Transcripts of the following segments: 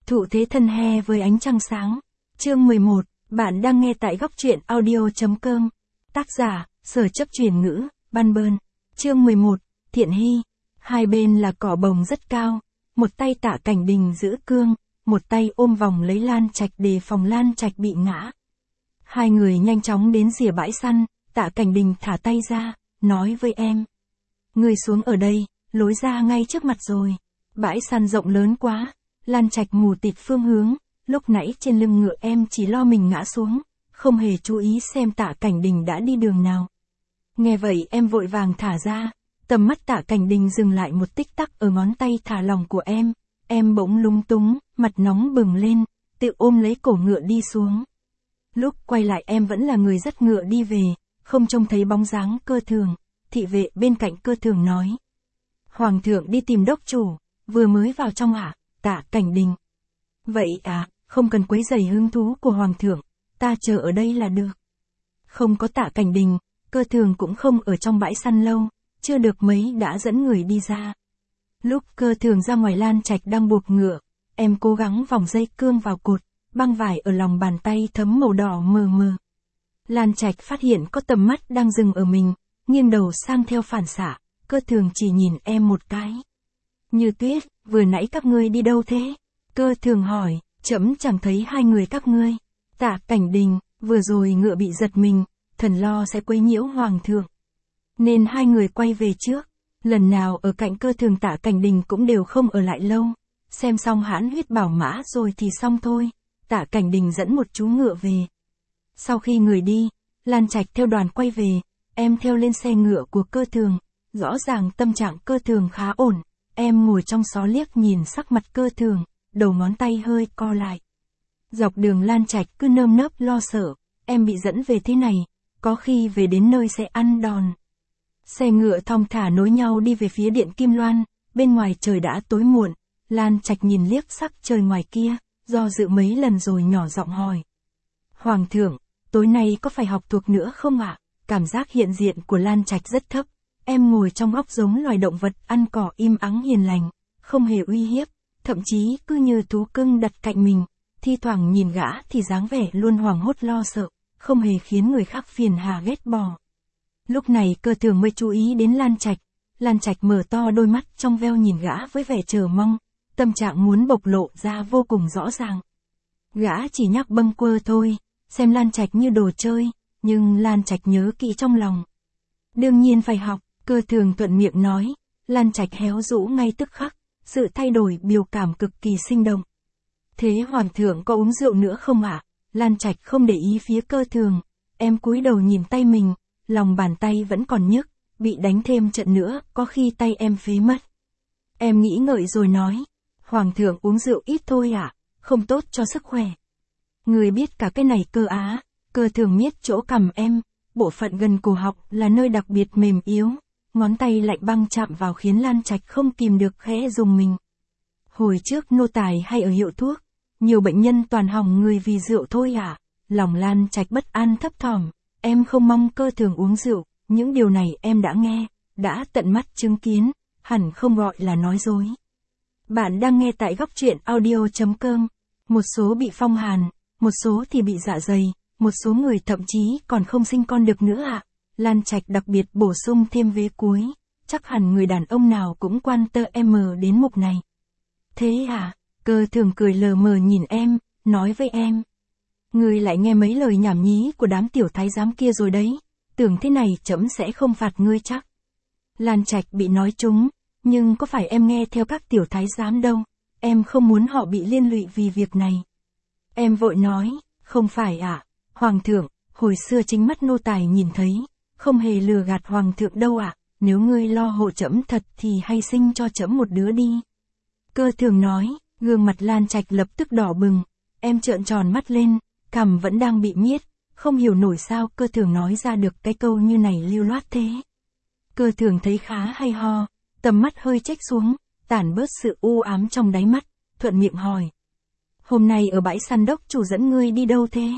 Thụ thế thân he với ánh trăng sáng. Chương 11, bạn đang nghe tại góc truyện audio.com. Tác giả, Sở Chấp Truyền Ngữ, Ban Bơn. Chương 11, Thiện Hy. Hai bên là cỏ bồng rất cao, một tay Tạ Cảnh Đình giữ cương, một tay ôm vòng lấy Lan Trạch đề phòng Lan Trạch bị ngã. Hai người nhanh chóng đến rìa bãi săn, Tạ Cảnh Đình thả tay ra, nói với em. Người xuống ở đây, lối ra ngay trước mặt rồi. Bãi săn rộng lớn quá, Lan Trạch mù tịt phương hướng, lúc nãy trên lưng ngựa em chỉ lo mình ngã xuống, không hề chú ý xem Tạ Cảnh Đình đã đi đường nào. Nghe vậy em vội vàng thả ra, tầm mắt Tạ Cảnh Đình dừng lại một tích tắc ở ngón tay thả lỏng của em bỗng lung túng, mặt nóng bừng lên, tự ôm lấy cổ ngựa đi xuống. Lúc quay lại em vẫn là người dắt ngựa đi về, không trông thấy bóng dáng Cơ Thường. Thị vệ bên cạnh Cơ Thường nói. Hoàng thượng đi tìm đốc chủ, vừa mới vào trong ạ, Tạ Cảnh Đình. Vậy à, không cần quấy rầy hứng thú của Hoàng thượng, ta chờ ở đây là được. Không có Tạ Cảnh Đình, Cơ Thường cũng không ở trong bãi săn lâu, chưa được mấy đã dẫn người đi ra. Lúc Cơ Thường ra ngoài Lan Trạch đang buộc ngựa, em cố gắng vòng dây cương vào cột, băng vải ở lòng bàn tay thấm màu đỏ mờ mờ. Lan Trạch phát hiện có tầm mắt đang dừng ở mình, nghiêng đầu sang theo phản xạ, Cơ Thường chỉ nhìn em một cái. Như Tuyết, vừa nãy các ngươi đi đâu thế? Cơ Thường hỏi, trẫm chẳng thấy hai người các ngươi. Tạ Cảnh Đình, vừa rồi ngựa bị giật mình, thần lo sẽ quấy nhiễu Hoàng thượng. Nên hai người quay về trước, lần nào ở cạnh Cơ Thường Tạ Cảnh Đình cũng đều không ở lại lâu. Xem xong hãn huyết bảo mã rồi thì xong thôi, Tạ Cảnh Đình dẫn một chú ngựa về. Sau khi người đi, Lan Trạch theo đoàn quay về, em theo lên xe ngựa của Cơ Thường, rõ ràng tâm trạng Cơ Thường khá ổn, em ngồi trong xó liếc nhìn sắc mặt Cơ Thường, đầu ngón tay hơi co lại. Dọc đường Lan Trạch cứ nơm nớp lo sợ, em bị dẫn về thế này, có khi về đến nơi sẽ ăn đòn. Xe ngựa thong thả nối nhau đi về phía điện Kim Loan, bên ngoài trời đã tối muộn, Lan Trạch nhìn liếc sắc trời ngoài kia, do dự mấy lần rồi nhỏ giọng hỏi. Hoàng thượng, tối nay có phải học thuộc nữa không ạ? Cảm giác hiện diện của Lan Trạch rất thấp, em ngồi trong góc giống loài động vật ăn cỏ im ắng hiền lành, không hề uy hiếp, thậm chí cứ như thú cưng đặt cạnh mình, thi thoảng nhìn gã thì dáng vẻ luôn hoảng hốt lo sợ, không hề khiến người khác phiền hà ghét bỏ. Lúc này Cơ Thường mới chú ý đến Lan Trạch mở to đôi mắt trong veo nhìn gã với vẻ chờ mong, tâm trạng muốn bộc lộ ra vô cùng rõ ràng. Gã chỉ nhắc bâng quơ thôi, xem Lan Trạch như đồ chơi, nhưng Lan Trạch nhớ kỹ trong lòng. Đương nhiên phải học, Cơ Thường thuận miệng nói, Lan Trạch héo rũ ngay tức khắc, sự thay đổi biểu cảm cực kỳ sinh động. Thế Hoàng thượng có uống rượu nữa không ạ? Lan Trạch không để ý phía Cơ Thường, em cúi đầu nhìn tay mình, lòng bàn tay vẫn còn nhức, bị đánh thêm trận nữa, có khi tay em phế mất. Em nghĩ ngợi rồi nói, Hoàng thượng uống rượu ít thôi ạ, không tốt cho sức khỏe. Người biết cả cái này cơ á. Cơ Thường miết chỗ cằm em, bộ phận gần cổ họng là nơi đặc biệt mềm yếu, ngón tay lạnh băng chạm vào khiến Lan Trạch không kìm được khẽ rùng mình. Hồi trước nô tài hay ở hiệu thuốc, nhiều bệnh nhân toàn hỏng người vì rượu thôi à? Lòng Lan Trạch bất an thấp thỏm, em không mong Cơ Thường uống rượu, những điều này em đã nghe, đã tận mắt chứng kiến, hẳn không gọi là nói dối. Bạn đang nghe tại góc truyện audio.com. Một số bị phong hàn, một số thì bị dạ dày, một số người thậm chí còn không sinh con được nữa ạ. Lan Trạch đặc biệt bổ sung thêm vế cuối, chắc hẳn người đàn ông nào cũng quan tâm đến mục này. Thế à? Cơ Thường cười lờ mờ nhìn em, nói với em. Người lại nghe mấy lời nhảm nhí của đám tiểu thái giám kia rồi đấy, tưởng thế này trẫm sẽ không phạt ngươi chắc. Lan Trạch bị nói trúng, nhưng có phải em nghe theo các tiểu thái giám đâu, em không muốn họ bị liên lụy vì việc này. Em vội nói, không phải ạ, Hoàng thượng, hồi xưa chính mắt nô tài nhìn thấy, không hề lừa gạt Hoàng thượng đâu ạ, nếu ngươi lo hộ trẫm thật thì hay sinh cho trẫm một đứa đi. Cơ Thường nói, gương mặt Lan Trạch lập tức đỏ bừng, em trợn tròn mắt lên, cằm vẫn đang bị miết, không hiểu nổi sao Cơ Thường nói ra được cái câu như này lưu loát thế. Cơ Thường thấy khá hay ho, tầm mắt hơi chếch xuống, tản bớt sự u ám trong đáy mắt, thuận miệng hỏi. Hôm nay ở bãi săn đốc chủ dẫn ngươi đi đâu thế?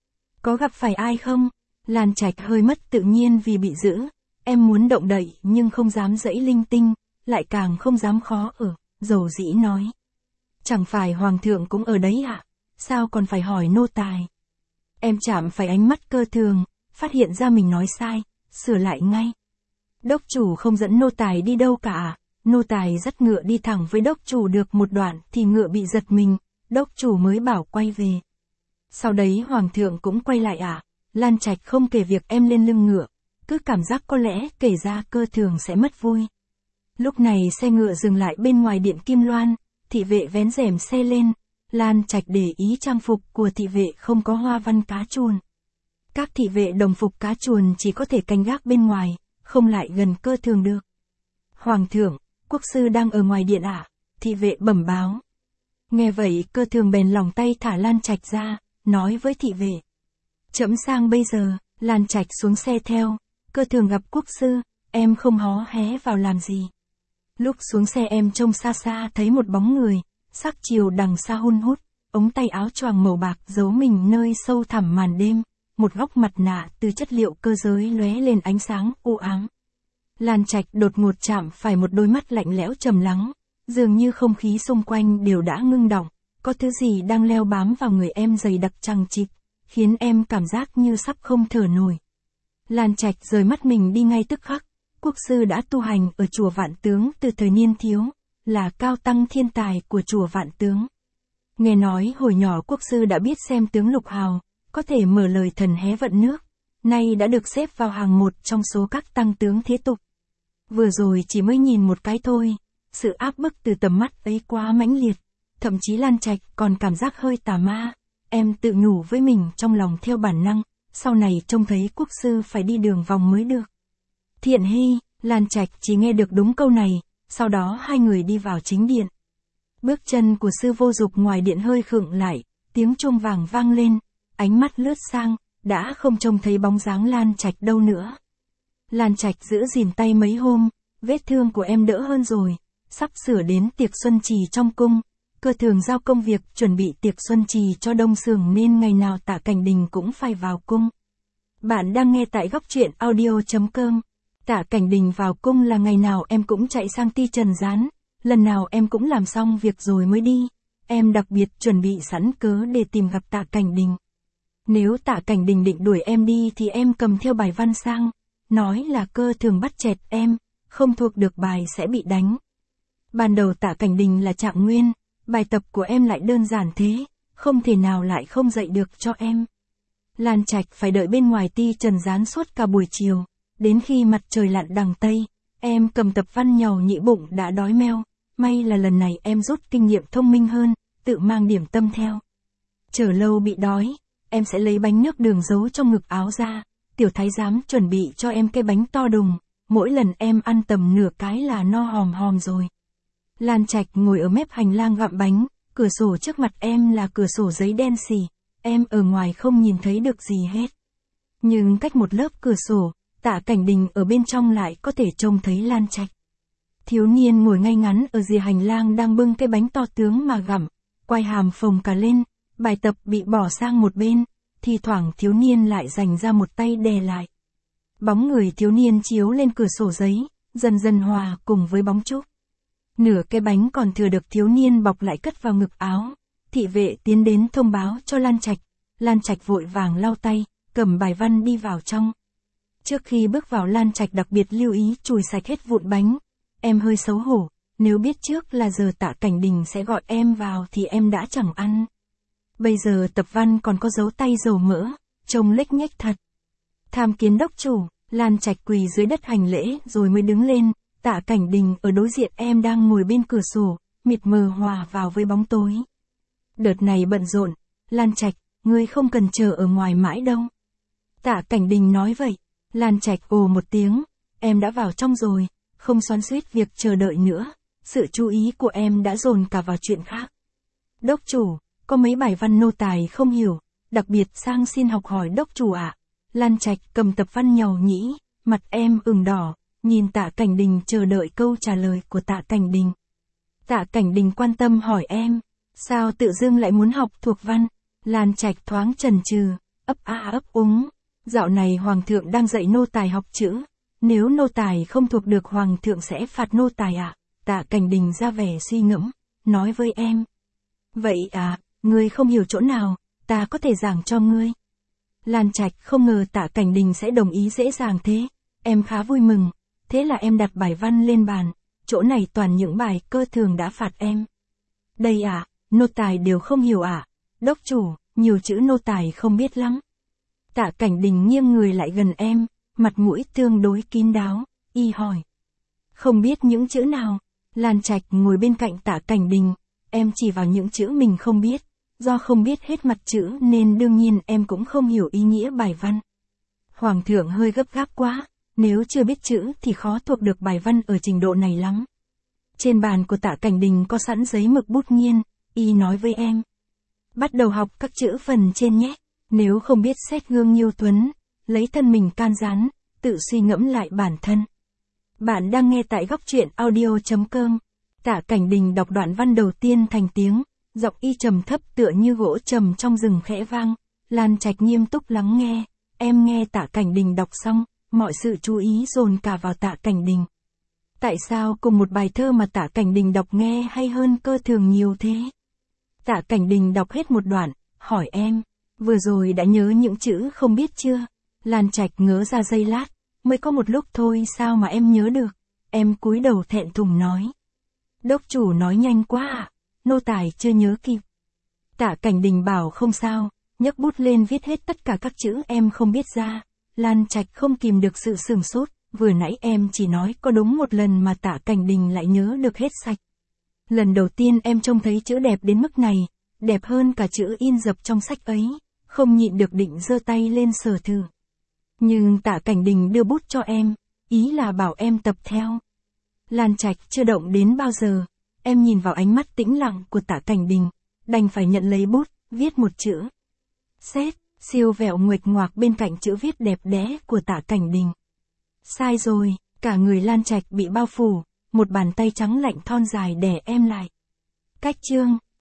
Có gặp phải ai không? Lan Trạch hơi mất tự nhiên vì bị giữ, em muốn động đậy nhưng không dám dẫy linh tinh, lại càng không dám khó ở, dầu dĩ nói. Chẳng phải hoàng thượng cũng ở đấy ạ? Sao còn phải hỏi nô tài? Em chạm phải ánh mắt Cơ Thường, phát hiện ra mình nói sai, sửa lại ngay. Đốc chủ không dẫn nô tài đi đâu cả. Nô tài dắt ngựa đi thẳng với đốc chủ được một đoạn thì ngựa bị giật mình, đốc chủ mới bảo quay về. Sau đấy hoàng thượng cũng quay lại ạ. Lan Trạch không kể việc em lên lưng ngựa, cứ cảm giác có lẽ kể ra Cơ Thường sẽ mất vui. Lúc này xe ngựa dừng lại bên ngoài điện Kim Loan, thị vệ vén rèm xe lên, Lan Trạch để ý trang phục của thị vệ không có hoa văn cá chuồn. Các thị vệ đồng phục cá chuồn chỉ có thể canh gác bên ngoài, không lại gần Cơ Thường được. Hoàng thượng, quốc sư đang ở ngoài điện ạ, thị vệ bẩm báo. Nghe vậy Cơ Thường bèn lòng tay thả Lan Trạch ra, nói với thị vệ. Trẫm sang bây giờ. Lan Trạch xuống xe theo. Cơ Thường gặp quốc sư, em không hó hé vào làm gì. Lúc xuống xe em trông xa xa thấy một bóng người, sắc chiều đằng xa hun hút, ống tay áo choàng màu bạc giấu mình nơi sâu thẳm màn đêm, một góc mặt nạ từ chất liệu cơ giới lóe lên ánh sáng u ám. Lan Trạch đột ngột chạm phải một đôi mắt lạnh lẽo trầm lắng, dường như không khí xung quanh đều đã ngưng đọng, có thứ gì đang leo bám vào người em dày đặc chằng chịt, khiến em cảm giác như sắp không thở nổi. Lan Trạch rời mắt mình đi ngay tức khắc. Quốc sư đã tu hành ở chùa Vạn Tướng từ thời niên thiếu, là cao tăng thiên tài của chùa Vạn Tướng. Nghe nói hồi nhỏ quốc sư đã biết xem tướng lục hào, có thể mở lời thần hé vận nước, nay đã được xếp vào hàng một trong số các tăng tướng thế tục. Vừa rồi chỉ mới nhìn một cái thôi, sự áp bức từ tầm mắt ấy quá mãnh liệt, thậm chí Lan Trạch còn cảm giác hơi tà ma. Em tự nhủ với mình trong lòng theo bản năng, sau này trông thấy quốc sư phải đi đường vòng mới được. Thiện Hy, Lan Trạch chỉ nghe được đúng câu này, sau đó hai người đi vào chính điện. Bước chân của sư vô dục ngoài điện hơi khựng lại, tiếng chuông vàng vang lên, ánh mắt lướt sang, đã không trông thấy bóng dáng Lan Trạch đâu nữa. Lan Trạch giữ gìn tay mấy hôm, vết thương của em đỡ hơn rồi, sắp sửa đến tiệc xuân trì trong cung. Cơ Thường giao công việc chuẩn bị tiệc xuân trì cho Đông Sường nên ngày nào Tạ Cảnh Đình cũng phải vào cung. Bạn đang nghe tại góc truyện audio.com. Tạ Cảnh Đình vào cung là ngày nào em cũng chạy sang ti Trần Gián, lần nào em cũng làm xong việc rồi mới đi. Em đặc biệt chuẩn bị sẵn cớ để tìm gặp Tạ Cảnh Đình. Nếu Tạ Cảnh Đình định đuổi em đi thì em cầm theo bài văn sang, nói là Cơ Thường bắt chẹt em, không thuộc được bài sẽ bị đánh. Ban đầu Tạ Cảnh Đình là Trạng Nguyên, bài tập của em lại đơn giản thế, không thể nào lại không dạy được cho em. Lan Trạch phải đợi bên ngoài ti Trần Gián suốt cả buổi chiều, đến khi mặt trời lặn đằng Tây, em cầm tập văn nhàu nhĩ bụng đã đói meo, may là lần này em rút kinh nghiệm thông minh hơn, tự mang điểm tâm theo. Chờ lâu bị đói, em sẽ lấy bánh nước đường giấu trong ngực áo ra, tiểu thái giám chuẩn bị cho em cái bánh to đùng, mỗi lần em ăn tầm nửa cái là no hòm hòm rồi. Lan Trạch ngồi ở mép hành lang gặm bánh, cửa sổ trước mặt em là cửa sổ giấy đen xì, em ở ngoài không nhìn thấy được gì hết. Nhưng cách một lớp cửa sổ, Tạ Cảnh Đình ở bên trong lại có thể trông thấy Lan Trạch. Thiếu niên ngồi ngay ngắn ở rìa hành lang đang bưng cái bánh to tướng mà gặm, quai hàm phồng cả lên, bài tập bị bỏ sang một bên, thi thoảng thiếu niên lại dành ra một tay đè lại. Bóng người thiếu niên chiếu lên cửa sổ giấy, dần dần hòa cùng với bóng trúc. Nửa cái bánh còn thừa được thiếu niên bọc lại cất vào ngực áo. Thị vệ tiến đến thông báo cho Lan Trạch. Lan Trạch vội vàng lau tay, cầm bài văn đi vào trong. Trước khi bước vào Lan Trạch đặc biệt lưu ý chùi sạch hết vụn bánh. Em hơi xấu hổ, nếu biết trước là giờ Tạ Cảnh Đình sẽ gọi em vào thì em đã chẳng ăn. Bây giờ tập văn còn có dấu tay dầu mỡ, trông lếch nhếch thật. Tham kiến đốc chủ, Lan Trạch quỳ dưới đất hành lễ rồi mới đứng lên. Tạ Cảnh Đình ở đối diện em đang ngồi bên cửa sổ, mịt mờ hòa vào với bóng tối. Đợt này bận rộn, Lan Trạch, ngươi không cần chờ ở ngoài mãi đâu. Tạ Cảnh Đình nói vậy, Lan Trạch ồ một tiếng, em đã vào trong rồi, không xoắn xuýt việc chờ đợi nữa, sự chú ý của em đã dồn cả vào chuyện khác. Đốc chủ, có mấy bài văn nô tài không hiểu, đặc biệt sang xin học hỏi đốc chủ ạ. Lan Trạch cầm tập văn nhàu nhĩ, mặt em ửng đỏ. Nhìn Tạ Cảnh Đình chờ đợi câu trả lời của Tạ Cảnh Đình. Tạ Cảnh Đình quan tâm hỏi em, sao tự dưng lại muốn học thuộc văn? Lan Trạch thoáng chần chừ, ấp a ấp úng. Dạo này hoàng thượng đang dạy nô tài học chữ, nếu nô tài không thuộc được hoàng thượng sẽ phạt nô tài ạ. Tạ Cảnh Đình ra vẻ suy ngẫm, nói với em. Vậy à, ngươi không hiểu chỗ nào, ta có thể giảng cho ngươi. Lan Trạch không ngờ Tạ Cảnh Đình sẽ đồng ý dễ dàng thế, em khá vui mừng, thế là em đặt bài văn lên bàn, chỗ này toàn những bài cơ thường đã phạt em. Đây à, nô tài đều không hiểu à, đốc chủ, nhiều chữ nô tài không biết lắm. Tạ Cảnh Đình nghiêng người lại gần em, mặt mũi tương đối kín đáo, y hỏi. Không biết những chữ nào, Lan Trạch ngồi bên cạnh Tạ Cảnh Đình, em chỉ vào những chữ mình không biết, do không biết hết mặt chữ nên đương nhiên em cũng không hiểu ý nghĩa bài văn. Hoàng thượng hơi gấp gáp quá, nếu chưa biết chữ thì khó thuộc được bài văn ở trình độ này lắm. Trên bàn của Tạ Cảnh Đình có sẵn giấy mực bút nghiên, y nói với em. Bắt đầu học các chữ phần trên nhé, nếu không biết xét gương Nhiêu Tuấn, lấy thân mình can gián, tự suy ngẫm lại bản thân. Bạn đang nghe tại góc truyện audio.com. Tạ Cảnh Đình đọc đoạn văn đầu tiên thành tiếng, giọng y trầm thấp tựa như gỗ trầm trong rừng khẽ vang. Lan Trạch nghiêm túc lắng nghe, em nghe Tạ Cảnh Đình đọc xong, mọi sự chú ý dồn cả vào Tạ Cảnh Đình. Tại sao cùng một bài thơ mà Tạ Cảnh Đình đọc nghe hay hơn cơ thường nhiều thế? Tạ Cảnh Đình đọc hết một đoạn, hỏi em, vừa rồi đã nhớ những chữ không biết chưa? Lan Trạch ngớ ra giây lát, mới có một lúc thôi sao mà em nhớ được? Em cúi đầu thẹn thùng nói. Đốc chủ nói nhanh quá ạ, nô tài chưa nhớ kịp. Tạ Cảnh Đình bảo không sao, nhấc bút lên viết hết tất cả các chữ em không biết ra. Lan Trạch không kìm được sự sửng sốt, vừa nãy em chỉ nói có đúng một lần mà Tạ Cảnh Đình lại nhớ được hết sạch. Lần đầu tiên em trông thấy chữ đẹp đến mức này, đẹp hơn cả chữ in dập trong sách ấy, không nhịn được định giơ tay lên sờ thử. Nhưng Tạ Cảnh Đình đưa bút cho em, ý là bảo em tập theo. Lan Trạch chưa động đến bao giờ, em nhìn vào ánh mắt tĩnh lặng của Tạ Cảnh Đình, đành phải nhận lấy bút, viết một chữ. Xét, siêu vẹo nguệch ngoạc bên cạnh chữ viết đẹp đẽ của Tạ Cảnh Đình. Sai rồi, cả người Lan Trạch bị bao phủ, một bàn tay trắng lạnh thon dài đè em lại. Cách chương